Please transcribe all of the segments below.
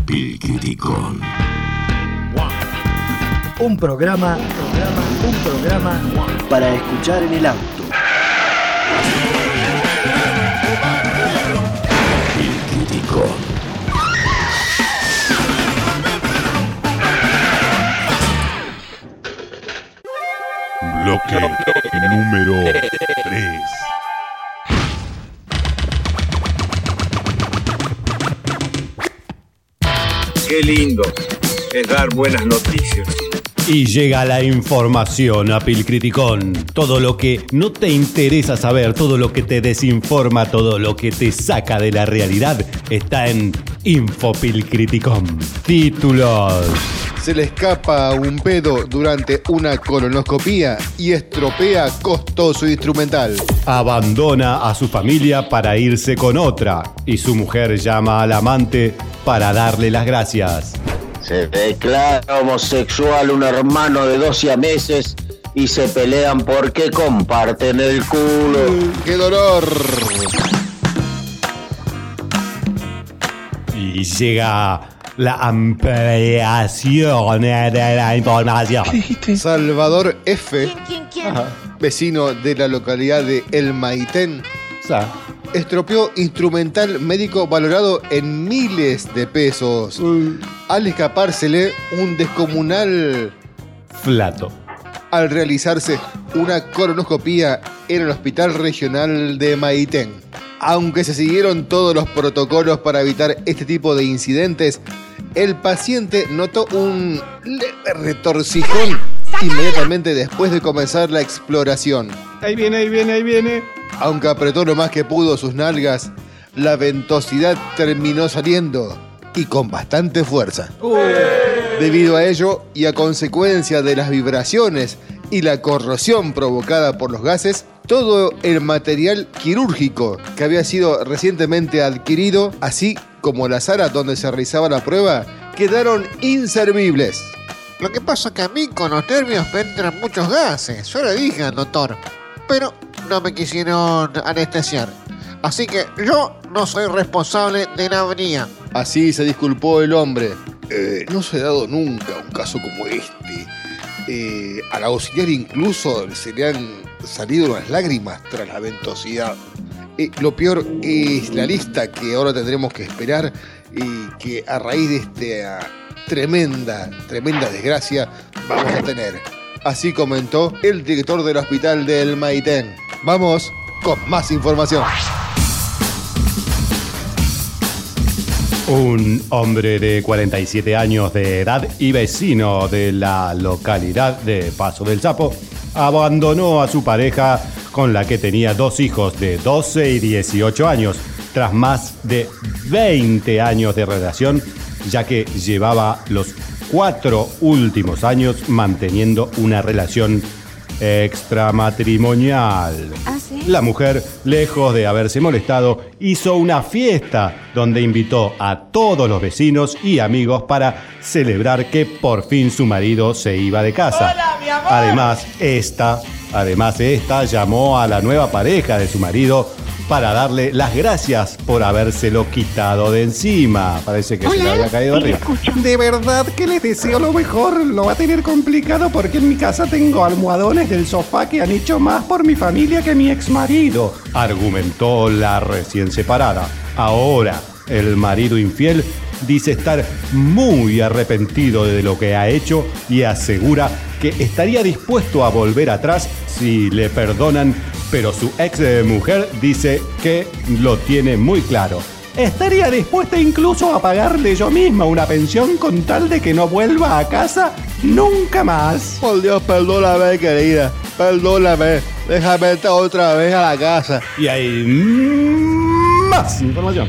Pilcriticón. Un programa para escuchar en el auto. Pilcriticón. Bloque número 3. Qué lindo es dar buenas noticias. Y llega la información a Pilcriticón. Todo lo que no te interesa saber, todo lo que te desinforma, todo lo que te saca de la realidad está en Infopilcriticón. Títulos. Se le escapa un pedo durante una colonoscopía y estropea costoso instrumental. Abandona a su familia para irse con otra y su mujer llama al amante para darle las gracias. Se declara homosexual un hermano de 12 meses y se pelean porque comparten el culo. ¡Qué dolor! Y llega la ampliación de la información. Salvador F., ¿Quién? vecino de la localidad de El Maitén, estropeó instrumental médico valorado en miles de pesos al escapársele un descomunal Flato. al realizarse una colonoscopía en el Hospital Regional de Maitén. Aunque se siguieron todos los protocolos para evitar este tipo de incidentes, el paciente notó un leve retorcijón inmediatamente después de comenzar la exploración. Ahí viene. Aunque apretó lo más que pudo sus nalgas, la ventosidad terminó saliendo y con bastante fuerza. Debido a ello y a consecuencia de las vibraciones y la corrosión provocada por los gases, todo el material quirúrgico que había sido recientemente adquirido, así como la sala donde se realizaba la prueba, quedaron inservibles. Lo que pasa es que a mí con los nervios me entran muchos gases. Yo le dije al doctor, pero no me quisieron anestesiar. Así que yo no soy responsable de la avería. Así se disculpó el hombre. No se ha dado nunca un caso como este. Al auxiliar incluso se le han salido las lágrimas tras la ventosidad. Lo peor es la lista que ahora tendremos que esperar y que a raíz de esta tremenda desgracia vamos a tener. Así comentó el director del hospital del Maitén. Vamos con más información. Un hombre de 47 años de edad y vecino de la localidad de Paso del Sapo abandonó a su pareja con la que tenía 2 hijos de 12 y 18 años tras más de 20 años de relación, ya que llevaba los 4 últimos años manteniendo una relación extramatrimonial. ¿Ah, sí? La mujer, lejos de haberse molestado, hizo una fiesta donde invitó a todos los vecinos y amigos para celebrar que por fin su marido se iba de casa. ¡Hola, mi amor! Además, esta llamó a la nueva pareja de su marido para darle las gracias por habérselo quitado de encima. Parece que se le había caído arriba. De verdad que les deseo lo mejor. Lo va a tener complicado porque en mi casa tengo almohadones del sofá que han hecho más por mi familia que mi exmarido, argumentó la recién separada. Ahora, el marido infiel dice estar muy arrepentido de lo que ha hecho y asegura que estaría dispuesto a volver atrás si le perdonan, pero su ex mujer dice que lo tiene muy claro. Estaría dispuesta incluso a pagarle yo misma una pensión con tal de que no vuelva a casa nunca más. Por Dios, perdóname, querida. Perdóname. Déjame entrar otra vez a la casa. Y hay más información.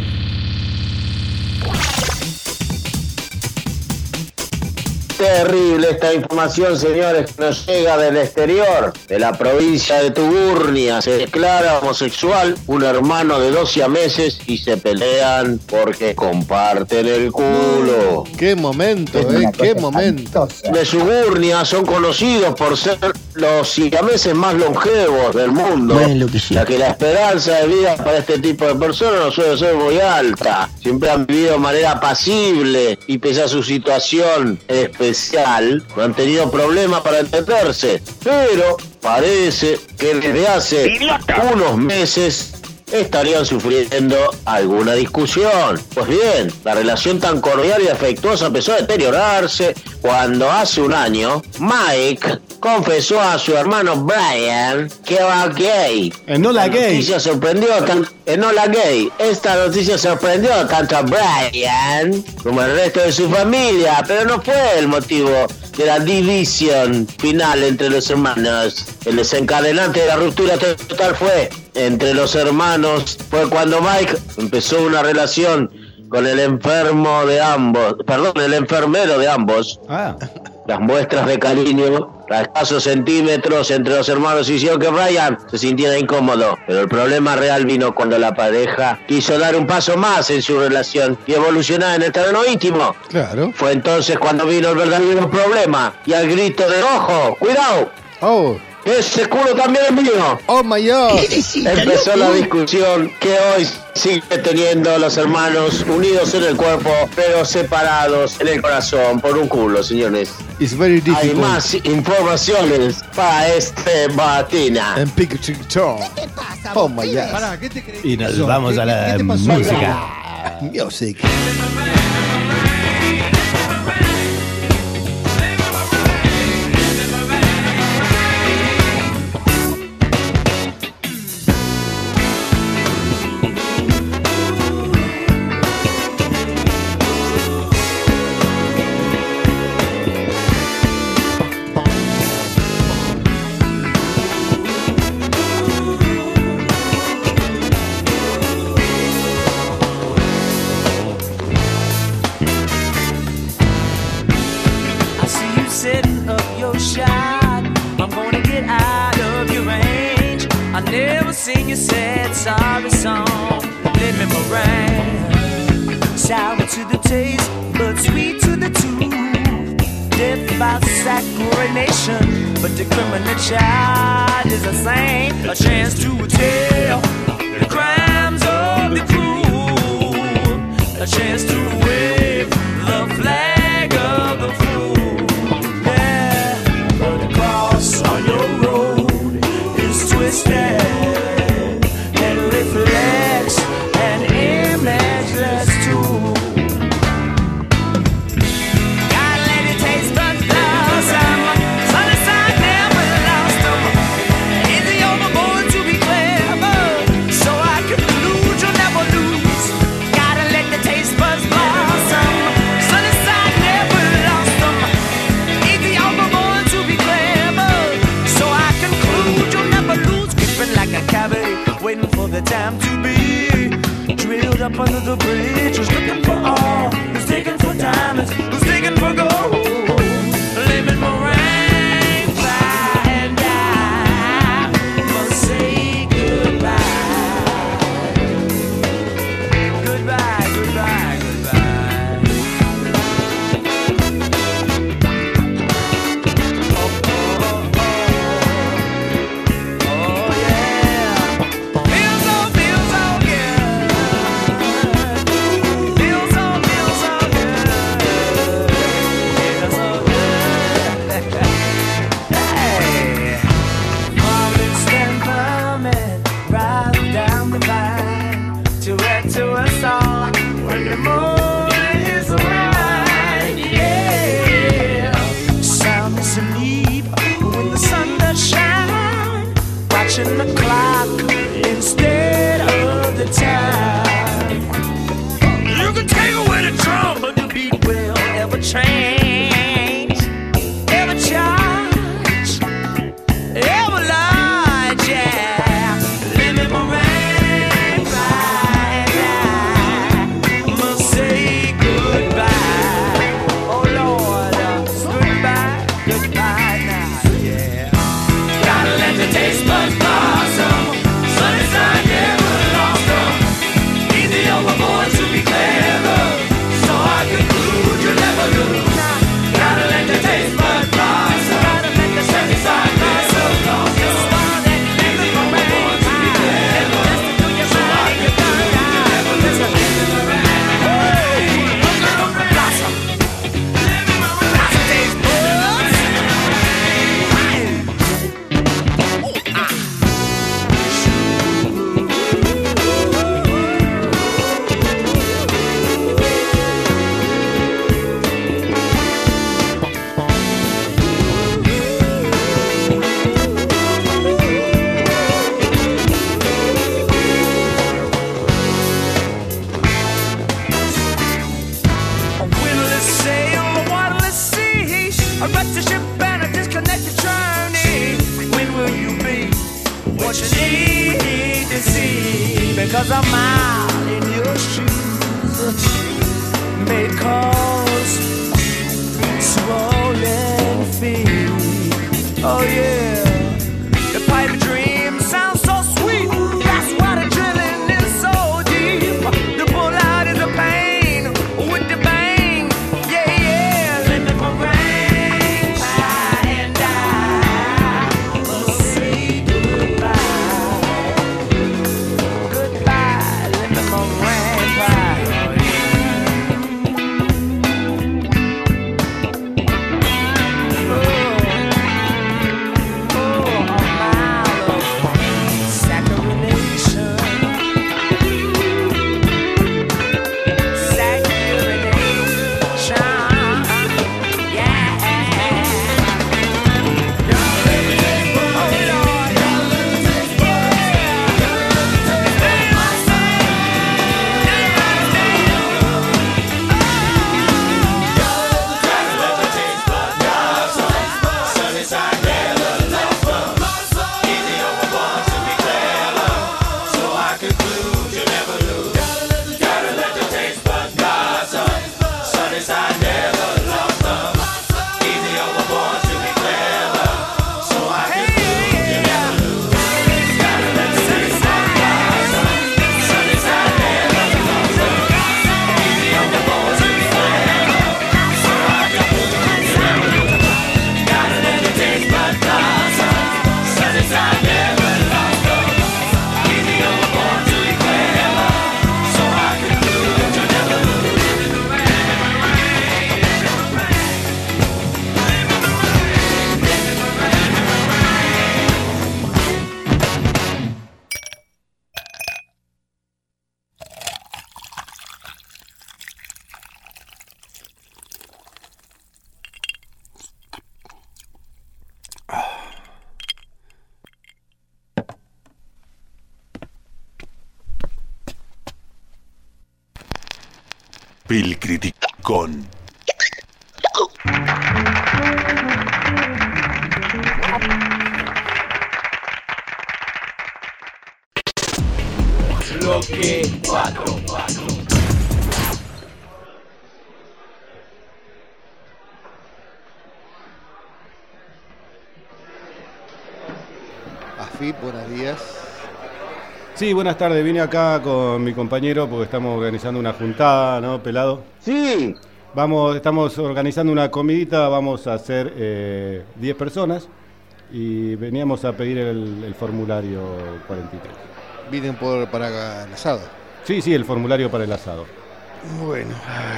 Terrible esta información, señores, que nos llega del exterior, de la provincia de Tuburnia. Se declara homosexual un hermano de 2 siameses y se pelean porque comparten el culo. Qué momento, qué momento. De Tuburnia son conocidos por ser los siameses más longevos del mundo, ya que la esperanza de vida para este tipo de personas no suele ser muy alta. Siempre han vivido de manera apacible y pese a su situación especial, no han tenido problemas para entenderse, pero parece que desde hace unos meses estarían sufriendo alguna discusión. Pues bien, la relación tan cordial y afectuosa empezó a deteriorarse cuando hace un año Mike confesó a su hermano Brian que era gay. Enola Gay. Esta noticia sorprendió tanto a Brian como al resto de su familia, pero no fue el motivo de la división final entre los hermanos. El desencadenante de la ruptura total fue entre los hermanos. Fue cuando Mike empezó una relación con el enfermero de ambos. Las muestras de cariño a escasos centímetros entre los hermanos hicieron que Brian se sintiera incómodo, pero el problema real vino cuando la pareja quiso dar un paso más en su relación y evolucionar en el terreno íntimo. Claro. Fue entonces cuando vino el verdadero problema y al grito de ¡ojo! ¡Cuidado! Oh. ¡Ese culo también es mío! ¡Oh, my God! Empezó la discusión que hoy sigue teniendo los hermanos unidos en el cuerpo, pero separados en el corazón por un culo, señores. It's very difficult. Hay más informaciones para este Batina. En Pikachu. Oh, my God. Pará, ¿qué te crees? Y nos vamos a la música. Music. Sing your sad sorry song, let me meringue. Sour to the taste, but sweet to the tooth. Death by saccharination, but the criminal child is the same. A chance to tell the crimes of the cruel. A chance to wave the flag of the fool. Yeah, but the cross on your road is twisted. Reflects an image that's true. Gotta let it taste but blossom. Sunny side never lost them. Is the overboard to be clever? So I conclude you'll never lose. Gotta let the taste buds blossom. Sunny side never lost them. Is the overboard to be clever? So I conclude you'll never lose. Creeping like a cavity, waiting for the time to be drilled up under the bridge. Who's looking for all? Who's digging for diamonds? Who's digging for gold? Lemon meringue, fly and die. Must say goodbye. Goodbye, goodbye, goodbye. Oh, oh, oh, oh. Oh, yeah. Feels so good. Feels so good. Feels so 'cause a mile in your shoes may cause swollen feet. Oh yeah, the pipe dream sounds so sweet. That's why the drilling is so deep. The pullout is a pain with the bang. Yeah, yeah. Let me rain, pie, and die. We'll say goodbye. Goodbye, let me rain, pie. Bill Criticón. Bloque 4. Afid, buenos días. Sí, buenas tardes. Vine acá con mi compañero porque estamos organizando una juntada, ¿no, pelado? Sí. Estamos organizando una comidita, vamos a hacer 10 personas y veníamos a pedir el formulario 43. ¿Vienen para el asado? Sí, el formulario para el asado. Bueno,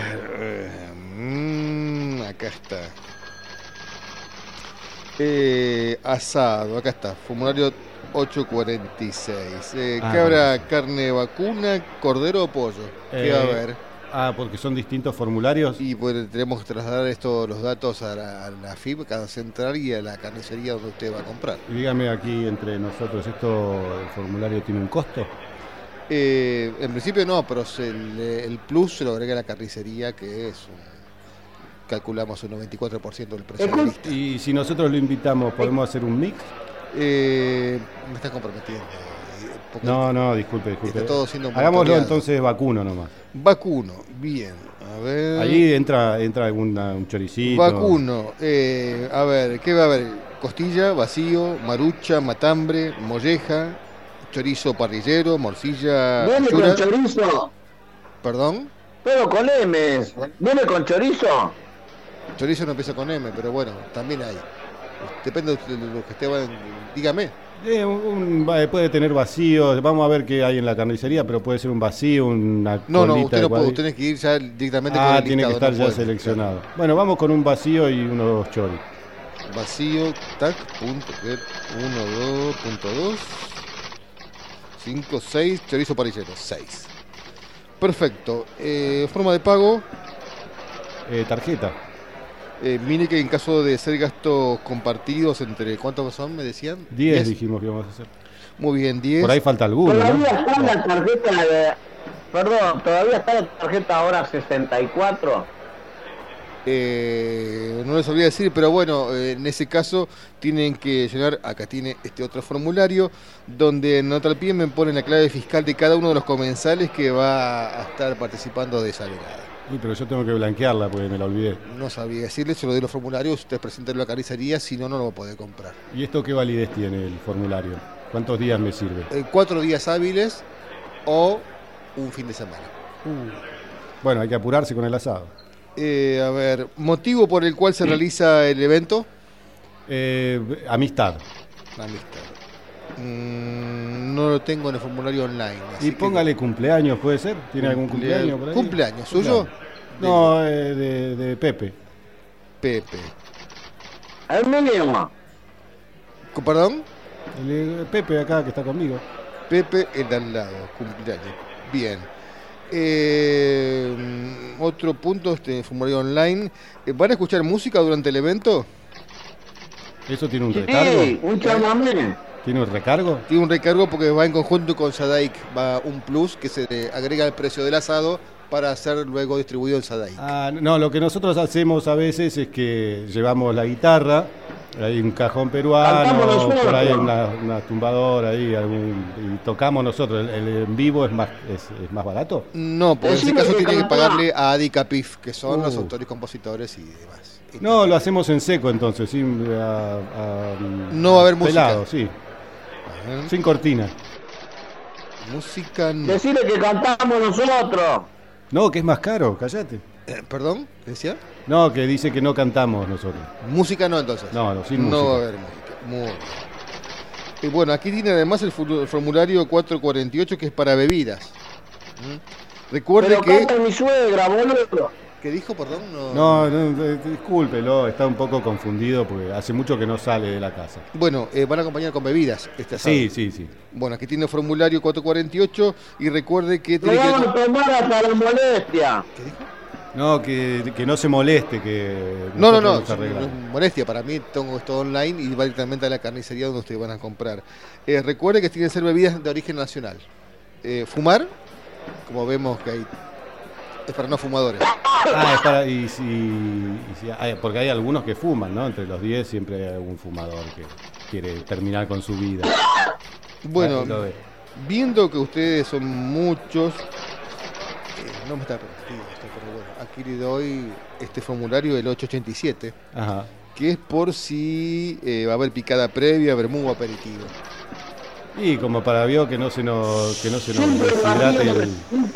acá está. Asado, acá está, formulario 846. ¿Qué habrá? ¿Carne vacuna, cordero o pollo? ¿Qué va a haber? Porque son distintos formularios. Y pues tenemos que trasladar los datos a la FIB, cada central, y a la carnicería donde usted va a comprar. Y dígame aquí entre nosotros, ¿el formulario tiene un costo? En principio no, pero el plus se lo agrega a la carnicería, que es calculamos un 94% del precio de la lista. Y si nosotros lo invitamos, ¿podemos hacer un mix? Me está comprometiendo. No, disculpe. Está todo siendo hagámoslo entonces vacuno nomás. Vacuno, bien. A ver. Allí entra un choricito. Vacuno. A ver, ¿qué va a haber? Costilla, vacío, marucha, matambre, molleja, chorizo parrillero, morcilla. ¿Viene con chorizo? ¿Perdón? Pero con M. ¿Viene con chorizo? Chorizo no empieza con M, pero bueno, también hay. Depende de lo que esté. Dígame. Puede tener vacío, vamos a ver qué hay en la carnicería, pero puede ser un vacío, una colita. No, usted no puede, usted tiene que ir ya directamente con el listado. Tiene que estar ya seleccionado. Claro. Bueno, vamos con un vacío y unos choris. Vacío, tac, punto, 1, 2.2, 5, 6, chorizo parrillero, 6. Perfecto. Forma de pago. Tarjeta. Mire que en caso de ser gastos compartidos entre... ¿Cuántos son, me decían? 10 dijimos que íbamos a hacer. Muy bien, 10. Por ahí falta alguno, todavía ¿no? Está la tarjeta todavía está la tarjeta ahora 64. No les olvidé decir, pero bueno, en ese caso tienen que llenar, acá tiene este otro formulario, donde en nota al pie me ponen la clave fiscal de cada uno de los comensales que va a estar participando de esa velada. Uy, pero yo tengo que blanquearla porque me la olvidé. No sabía decirles, se lo doy los formularios, usted presenta en la carnicería, si no, no lo va a poder comprar. ¿Y esto qué validez tiene el formulario? ¿Cuántos días me sirve? 4 días hábiles o un fin de semana. Bueno, hay que apurarse con el asado. A ver, ¿motivo por el cual se realiza el evento? Amistad. No lo tengo en el formulario online. Y póngale cumpleaños, ¿puede ser? ¿Tiene algún cumpleaños por ahí? ¿Cumpleaños suyo? No, de Pepe. Pepe. El mínimo. ¿Perdón? El Pepe acá que está conmigo. Pepe, el de al lado, cumpleaños. Bien. Otro punto, formulario online. ¿Van a escuchar música durante el evento? ¿Eso tiene un recargo? Sí, un chamamé. ¿Tiene un recargo? Tiene un recargo porque va en conjunto con Sadaik. Va un plus que se le agrega al precio del asado para ser luego distribuido en Sadaik. No, lo que nosotros hacemos a veces es que llevamos la guitarra, hay un cajón peruano, por ahí una tumbadora ahí, y tocamos nosotros. ¿El en vivo es más barato? No, porque en ese caso tiene que pagarle a Adi Capif, que son los autores, compositores y demás. No, lo hacemos en seco entonces, sin no va a haber pelado, música. Sí. Sin cortina. Música no. Decirle que cantamos nosotros. No, que es más caro, cállate. ¿Perdón? ¿Qué decía? No, que dice que no cantamos nosotros. Música no, entonces. No, sin música. No va a haber música. Muy bien. Y bueno, aquí tiene además el formulario 448 que es para bebidas. Recuerde Pero que... canta mi suegra, boludo. ¿Qué dijo, perdón? No, discúlpelo, está un poco confundido porque hace mucho que no sale de la casa. Bueno, van a acompañar con bebidas este asado. Sí. Bueno, aquí tiene el formulario 448 y recuerde que... No vamos a tomar hasta la molestia. ¿Qué dijo? No, que no se moleste, que... No, no es molestia. Para mí tengo esto online y va directamente a la carnicería donde ustedes van a comprar. Recuerde que tienen que ser bebidas de origen nacional. Fumar, como vemos que hay... Es para no fumadores. Es para... porque hay algunos que fuman, ¿no? Entre los 10 siempre hay algún fumador que quiere terminar con su vida. Bueno, viendo que ustedes son muchos... no me está permitido esto, pero bueno. Aquí le doy este formulario del 887. Ajá. Que es por si va a haber picada previa, vermú o aperitivo. Y como para que no se nos deshidrate el...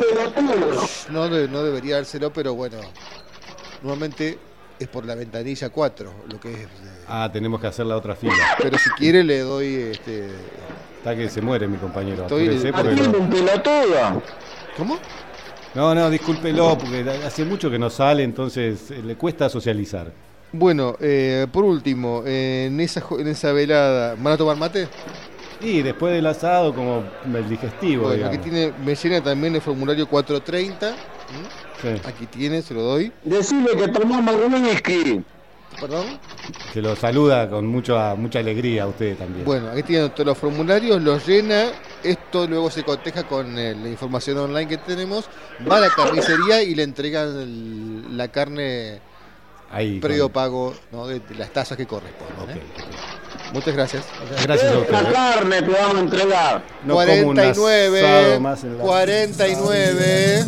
No debería dárselo, pero bueno, normalmente es por la ventanilla 4, lo que es... tenemos que hacer la otra fila. Pero si quiere le doy... Está que se muere mi compañero. Un pelotudo. ¿Cómo? No, discúlpelo, porque hace mucho que no sale, entonces le cuesta socializar. Bueno, por último, en esa velada, ¿van a tomar mate? Y después del asado, como el digestivo. Bueno, aquí me llena también el formulario 430. Sí. Aquí tiene, se lo doy. Decirle que tomamos whisky. ¿Perdón? Que lo saluda con mucha alegría a usted también. Bueno, aquí tienen todos los formularios, los llena. Esto luego se coteja con la información online que tenemos. Va a la carnicería y le entregan la carne ahí, previo pago, ¿no? de las tasas que corresponden. Okay. Muchas gracias. Gracias a usted. La carne te vamos a entregar. No 49. Más en la... 49.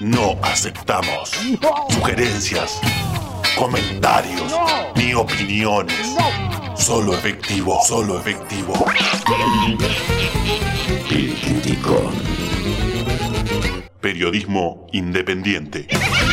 No aceptamos sugerencias, comentarios ni opiniones. Solo efectivo, solo efectivo. El Criticón. Periodismo independiente.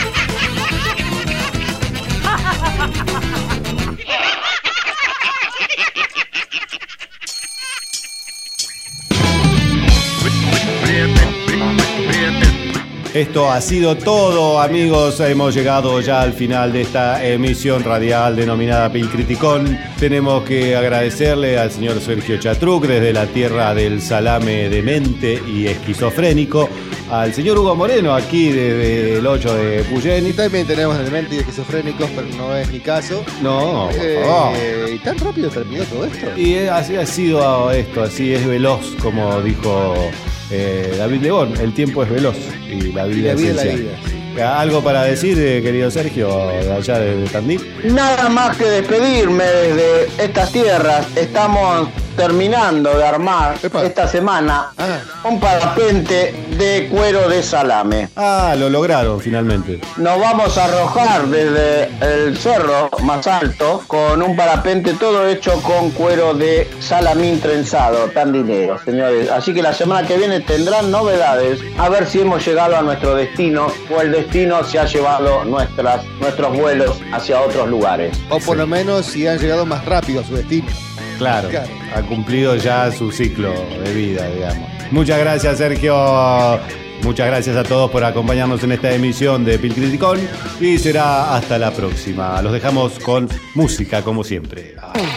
Esto ha sido todo, amigos. Hemos llegado ya al final de esta emisión radial denominada Pil Criticón. Tenemos que agradecerle al señor Sergio Chatruc desde la tierra del salame demente y esquizofrénico, al señor Hugo Moreno aquí desde el 8 de Puyén. Y también tenemos demente y esquizofrénicos, pero no es mi caso. No, por favor. ¿Y tan rápido terminó todo esto? Y así ha sido esto, así es veloz, como dijo David Lebón. El tiempo es veloz y la vida es esencial. ¿Algo para decir, querido Sergio, de allá de Tandil? Nada más que despedirme desde estas tierras. Estamos terminando de armar esta semana un parapente de cuero de salame. Ah, lo lograron finalmente. Nos vamos a arrojar desde el cerro más alto con un parapente todo hecho con cuero de salamín trenzado, tandilero, señores. Así que la semana que viene tendrán novedades, a ver si hemos llegado a nuestro destino o el destino se ha llevado nuestros vuelos hacia otros lugares. O por lo menos si han llegado más rápido a su destino. Claro, ha cumplido ya su ciclo de vida, digamos. Muchas gracias, Sergio. Muchas gracias a todos por acompañarnos en esta emisión de Pil Criticón y será hasta la próxima. Los dejamos con música, como siempre.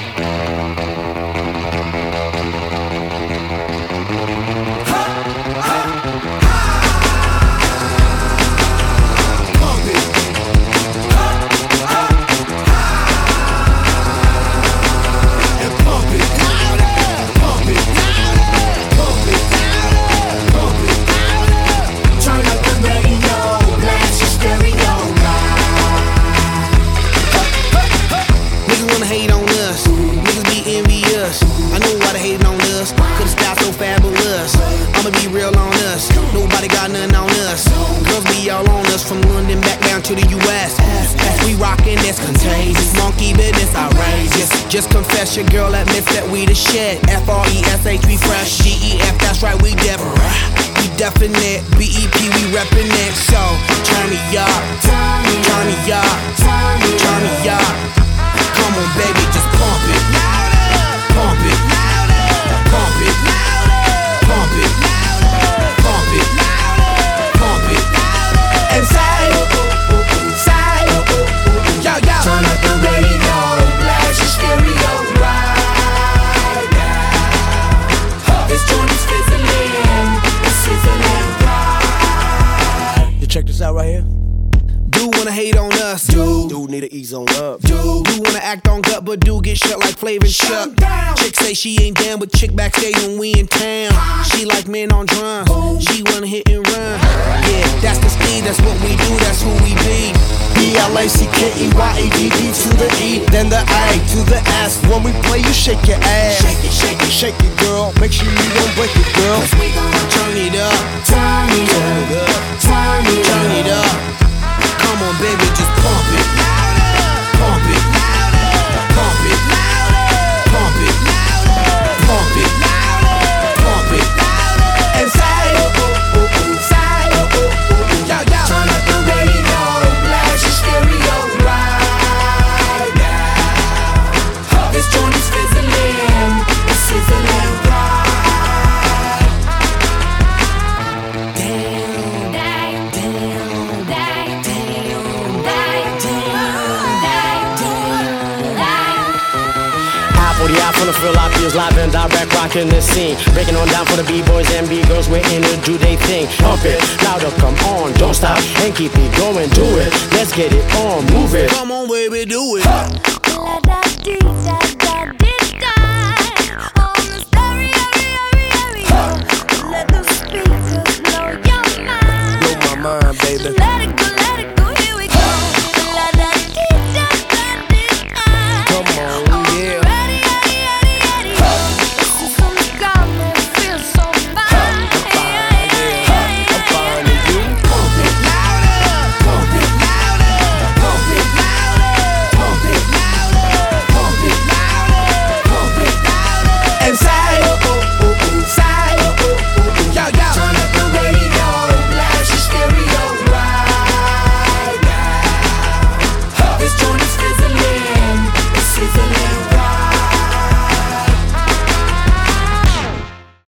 Just confess your girl admits that we the shit. F-R-E-S-H, we fresh. G-E-F, that's right, we different. We definite. B-E-P, we reppin' it. So, turn me up. Turn me up. Turn me up. Come on, baby, just pump it. Pump it. Pump it. Pump it. Pump it. Pump it. And say, yo, yo. Turn up the radio. Stereo right now. This joint is fizzling. It's sizzling right. You check this out right here. Do wanna hate on us. Do need to ease on up. Do wanna act on gut, but do get shut like Flavor and Chuck. Chick say she ain't down, but chick backstage when we in town. She like men on drums. She wanna hit and run. Yeah, that's the speed. That's what we do. That's who we be. B-L-A-C-K-E-Y-A-D-D to the E, then the A to the S. When we play, you shake your ass. Shake it, shake it, shake it, girl. Make sure you don't break it, girl. 'Cause we gon' turn it up, turn it up, turn it up, turn it up. Come on, baby, just pump it, pump it, pump it, pump it, pump it, pump it, and say, yo, yo. Turn up the radio. Stereo right now. This joint is fizzling. It's sizzling right. Damn, damn, damn, damn, damn, damn, damn. From the field, I feels live and direct, rocking the scene. Breaking on down for the B-boys and B-girls, we're in to do they thing. Pump it, louder, come on, don't stop, and keep it going, do it. Let's get it on, move it. Come on, baby, do it.